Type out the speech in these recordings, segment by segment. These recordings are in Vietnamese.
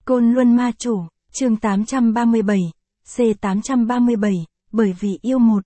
Côn Luân Ma Chủ, chương 837, C837, bởi vì yêu một.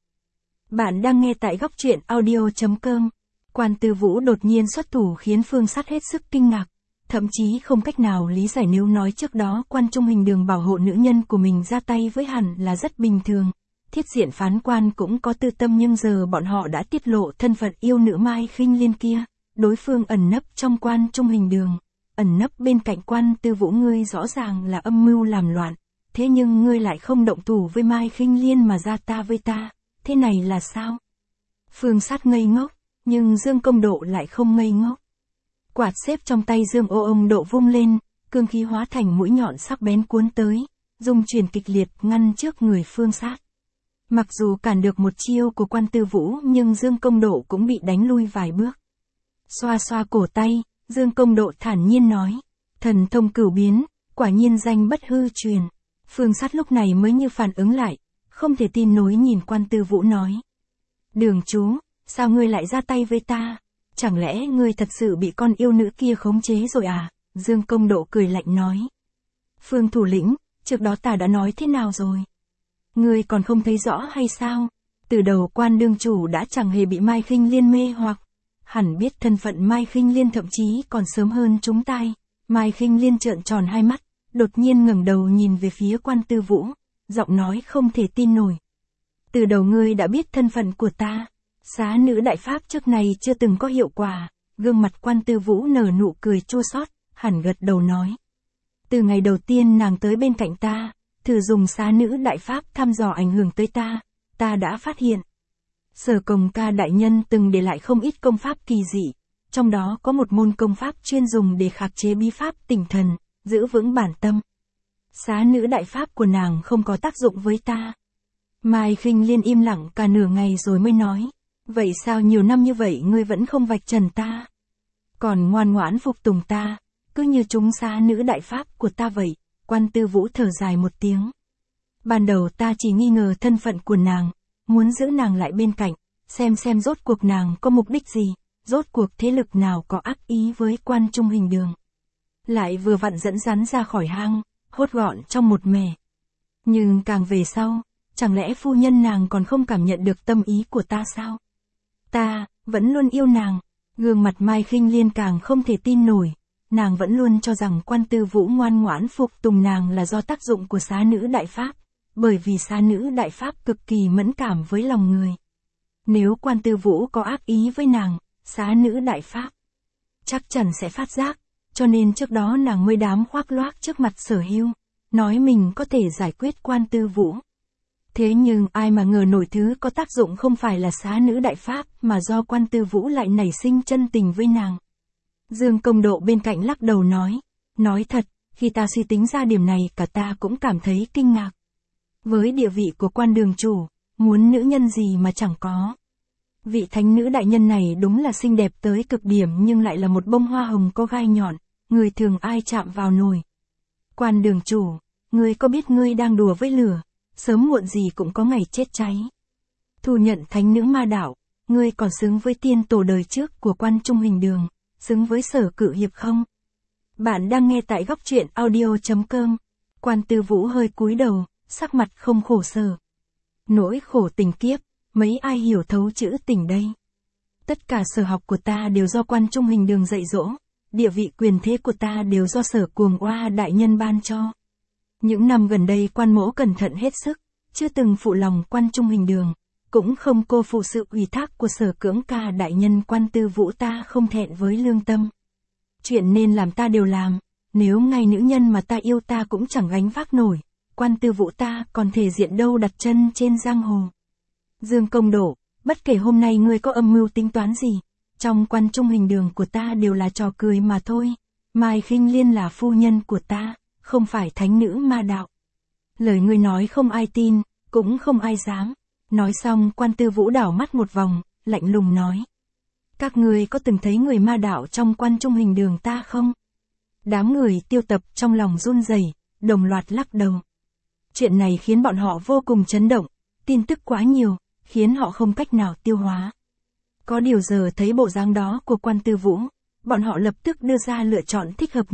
Bạn đang nghe tại góc truyện audio.com. Quan Tư Vũ đột nhiên xuất thủ khiến Phương Sát hết sức kinh ngạc, thậm chí không cách nào lý giải nếu nói trước đó Quan Trung Hình Đường bảo hộ nữ nhân của mình ra tay với hẳn là rất bình thường. Thiết diện phán quan cũng có tư tâm, nhưng giờ bọn họ đã tiết lộ thân phận yêu nữ Mai Khinh Liên kia, đối phương ẩn nấp trong Quan Trung Hình Đường, ẩn nấp bên cạnh Quan Tư Vũ. Ngươi rõ ràng là âm mưu làm loạn, thế nhưng ngươi lại không động thủ với Mai Khinh Liên mà ra ta với ta, thế này là sao? Phương Sát ngây ngốc, nhưng Dương Công Độ lại không ngây ngốc. Quạt xếp trong tay Dương ông Độ vung lên, cương khí hóa thành mũi nhọn sắc bén cuốn tới, dung chuyển kịch liệt ngăn trước người Phương Sát. Mặc dù cản được một chiêu của Quan Tư Vũ, nhưng Dương Công Độ cũng bị đánh lui vài bước. Xoa xoa cổ tay, Dương Công Độ thản nhiên nói, thần thông cửu biến, quả nhiên danh bất hư truyền. Phương Sát lúc này mới như phản ứng lại, không thể tin nổi nhìn Quan Tư Vũ nói. Đường chú, sao ngươi lại ra tay với ta? Chẳng lẽ ngươi thật sự bị con yêu nữ kia khống chế rồi à? Dương Công Độ cười lạnh nói. Phương thủ lĩnh, trước đó ta đã nói thế nào rồi? Ngươi còn không thấy rõ hay sao? Từ đầu Quan đương chủ đã chẳng hề bị Mai Khinh Liên mê hoặc. Hẳn biết thân phận Mai Khinh Liên thậm chí còn sớm hơn chúng ta. Mai Khinh Liên trợn tròn hai mắt, đột nhiên ngẩng đầu nhìn về phía Quan Tư Vũ, giọng nói không thể tin nổi. Từ đầu ngươi đã biết thân phận của ta. Xá nữ đại pháp trước này chưa từng có hiệu quả. Gương mặt Quan Tư Vũ nở nụ cười chua xót, hẳn gật đầu nói. Từ ngày đầu tiên nàng tới bên cạnh ta, thử dùng xá nữ đại pháp thăm dò ảnh hưởng tới ta đã phát hiện. Sở Cồng Ca đại nhân từng để lại không ít công pháp kỳ dị, trong đó có một môn công pháp chuyên dùng để khắc chế bí pháp tỉnh thần, giữ vững bản tâm. Xá nữ đại pháp của nàng không có tác dụng với ta. Mai Khinh Liên im lặng cả nửa ngày rồi mới nói, vậy sao nhiều năm như vậy ngươi vẫn không vạch trần ta? Còn ngoan ngoãn phục tùng ta, cứ như chúng xá nữ đại pháp của ta vậy. Quan Tư Vũ thở dài một tiếng. Ban đầu ta chỉ nghi ngờ thân phận của nàng, muốn giữ nàng lại bên cạnh, xem rốt cuộc nàng có mục đích gì, rốt cuộc thế lực nào có ác ý với Quan Trung Hình Đường. Lại vừa vặn dẫn rắn ra khỏi hang, hốt gọn trong một mẻ. Nhưng càng về sau, chẳng lẽ phu nhân nàng còn không cảm nhận được tâm ý của ta sao? Ta, vẫn luôn yêu nàng. Gương mặt Mai Khinh Liên càng không thể tin nổi. Nàng vẫn luôn cho rằng Quan Tư Vũ ngoan ngoãn phục tùng nàng là do tác dụng của xá nữ đại pháp, bởi vì xá nữ đại pháp cực kỳ mẫn cảm với lòng người. Nếu Quan Tư Vũ có ác ý với nàng, xá nữ đại pháp chắc chắn sẽ phát giác, cho nên trước đó nàng mới dám khoác loác trước mặt Sở Hưu, nói mình có thể giải quyết Quan Tư Vũ. Thế nhưng ai mà ngờ nổi thứ có tác dụng không phải là xá nữ đại pháp mà do Quan Tư Vũ lại nảy sinh chân tình với nàng. Dương Công Độ bên cạnh lắc đầu nói thật, khi ta suy tính ra điểm này cả ta cũng cảm thấy kinh ngạc. Với địa vị của Quan đường chủ, muốn nữ nhân gì mà chẳng có. Vị thánh nữ đại nhân này đúng là xinh đẹp tới cực điểm, nhưng lại là một bông hoa hồng có gai nhọn, người thường ai chạm vào nổi. Quan đường chủ, ngươi có biết ngươi đang đùa với lửa, sớm muộn gì cũng có ngày chết cháy. Thu nhận thánh nữ ma đạo, ngươi còn xứng với tiên tổ đời trước của Quan Trung Hình Đường, xứng với Sở Cự Hiệp không? Bạn đang nghe tại góc truyện audio.com. Quan Tư Vũ hơi cúi đầu, sắc mặt không khổ sở. Nỗi khổ tình kiếp, mấy ai hiểu thấu chữ tình đây? Tất cả sở học của ta đều do Quan Trung Hình Đường dạy dỗ, địa vị quyền thế của ta đều do Sở Cuồng Oa đại nhân ban cho. Những năm gần đây Quan mỗ cẩn thận hết sức, chưa từng phụ lòng Quan Trung Hình Đường, cũng không cô phụ sự ủy thác của Sở Cưỡng Ca đại nhân. Quan Tư Vũ ta không thẹn với lương tâm. Chuyện nên làm ta đều làm, nếu ngay nữ nhân mà ta yêu ta cũng chẳng gánh vác nổi, Quan Tư Vũ ta còn thể diện đâu đặt chân trên giang hồ. Dương Công Độ, bất kể hôm nay ngươi có âm mưu tính toán gì, trong Quan Trung Hình Đường của ta đều là trò cười mà thôi. Mai Khinh Liên là phu nhân của ta, không phải thánh nữ ma đạo. Lời ngươi nói không ai tin, cũng không ai dám. Nói xong Quan Tư Vũ đảo mắt một vòng, lạnh lùng nói. Các ngươi có từng thấy người ma đạo trong Quan Trung Hình Đường ta không? Đám người Tiêu Tập trong lòng run rẩy, đồng loạt lắc đầu. Chuyện này khiến bọn họ vô cùng chấn động, tin tức quá nhiều, khiến họ không cách nào tiêu hóa. Có điều giờ thấy bộ dáng đó của Quan Tư Vũ, bọn họ lập tức đưa ra lựa chọn thích hợp nhất,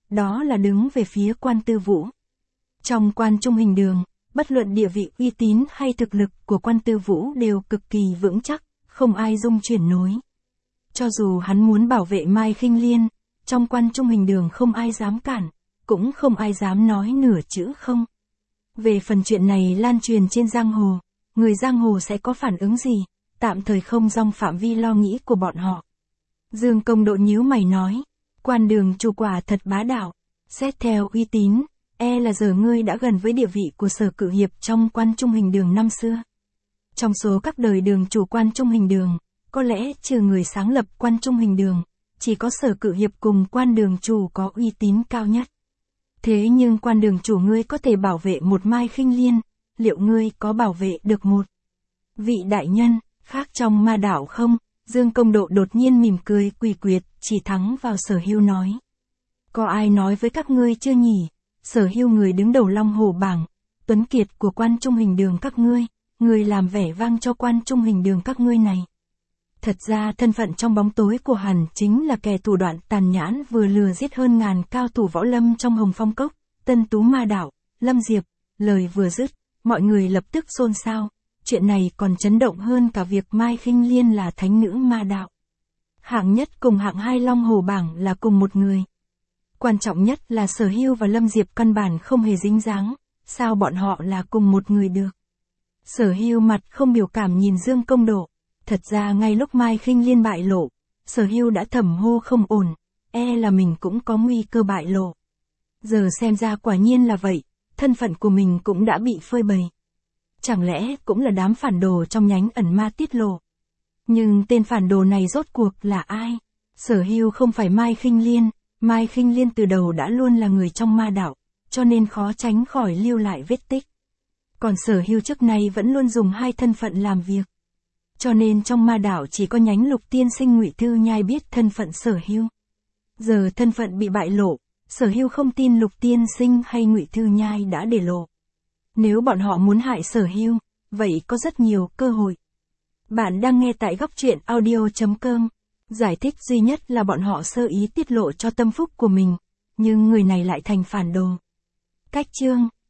đó là đứng về phía Quan Tư Vũ. Trong Quan Trung Hình Đường, bất luận địa vị uy tín hay thực lực của Quan Tư Vũ đều cực kỳ vững chắc, không ai dung chuyển nối. Cho dù hắn muốn bảo vệ Mai Khinh Liên, trong Quan Trung Hình Đường không ai dám cản, cũng không ai dám nói nửa chữ không. Về phần chuyện này lan truyền trên giang hồ, người giang hồ sẽ có phản ứng gì, tạm thời không trong phạm vi lo nghĩ của bọn họ. Dương Công Độ nhíu mày nói, Quan Đường chủ quả thật bá đạo, xét theo uy tín, là giờ ngươi đã gần với địa vị của Sở Cự Hiệp trong Quan Trung Hình Đường năm xưa. Trong số các đời đường chủ Quan Trung Hình Đường, có lẽ trừ người sáng lập Quan Trung Hình Đường, chỉ có Sở Cự Hiệp cùng Quan Đường chủ có uy tín cao nhất. Thế nhưng Quan Đường chủ ngươi có thể bảo vệ một Mai Khinh Liên, liệu ngươi có bảo vệ được một vị đại nhân khác trong ma đảo không? Dương Công Độ đột nhiên mỉm cười quỷ quyệt, chỉ thẳng vào Sở Hưu nói. Có ai nói với các ngươi chưa nhỉ? Sở Hưu người đứng đầu Long Hổ bảng, tuấn kiệt của Quan Trung Hình Đường các ngươi, người làm vẻ vang cho Quan Trung Hình Đường các ngươi này. Thật ra thân phận trong bóng tối của hắn chính là kẻ thủ đoạn tàn nhẫn vừa lừa giết hơn ngàn cao thủ võ lâm trong Hồng Phong Cốc, Tân Tú Ma Đảo, Lâm Diệp. Lời vừa dứt, mọi người lập tức xôn xao. Chuyện này còn chấn động hơn cả việc Mai Khinh Liên là thánh nữ ma đạo. Hạng nhất cùng hạng hai Long Hổ bảng là cùng một người. Quan trọng nhất là Sở Hưu và Lâm Diệp căn bản không hề dính dáng, sao bọn họ là cùng một người được? Sở Hưu mặt không biểu cảm nhìn Dương Công Độ. Thật ra ngay lúc Mai Khinh Liên bại lộ, Sở Hưu đã thầm hô không ổn, là mình cũng có nguy cơ bại lộ. Giờ xem ra quả nhiên là vậy, thân phận của mình cũng đã bị phơi bày. Chẳng lẽ cũng là đám phản đồ trong nhánh ẩn ma tiết lộ? Nhưng tên phản đồ này rốt cuộc là ai? Sở Hưu không phải Mai Khinh Liên, Mai Khinh Liên từ đầu đã luôn là người trong ma đạo, cho nên khó tránh khỏi lưu lại vết tích. Còn Sở Hưu trước nay vẫn luôn dùng hai thân phận làm việc. Cho nên trong ma đảo chỉ có nhánh Lục tiên sinh Ngụy Thư Nhai biết thân phận Sở Hưu. Giờ thân phận bị bại lộ, Sở Hưu không tin Lục tiên sinh hay Ngụy Thư Nhai đã để lộ. Nếu bọn họ muốn hại Sở Hưu, vậy có rất nhiều cơ hội. Bạn đang nghe tại góc truyện audio.com. Giải thích duy nhất là bọn họ sơ ý tiết lộ cho tâm phúc của mình, nhưng người này lại thành phản đồ. Cách chương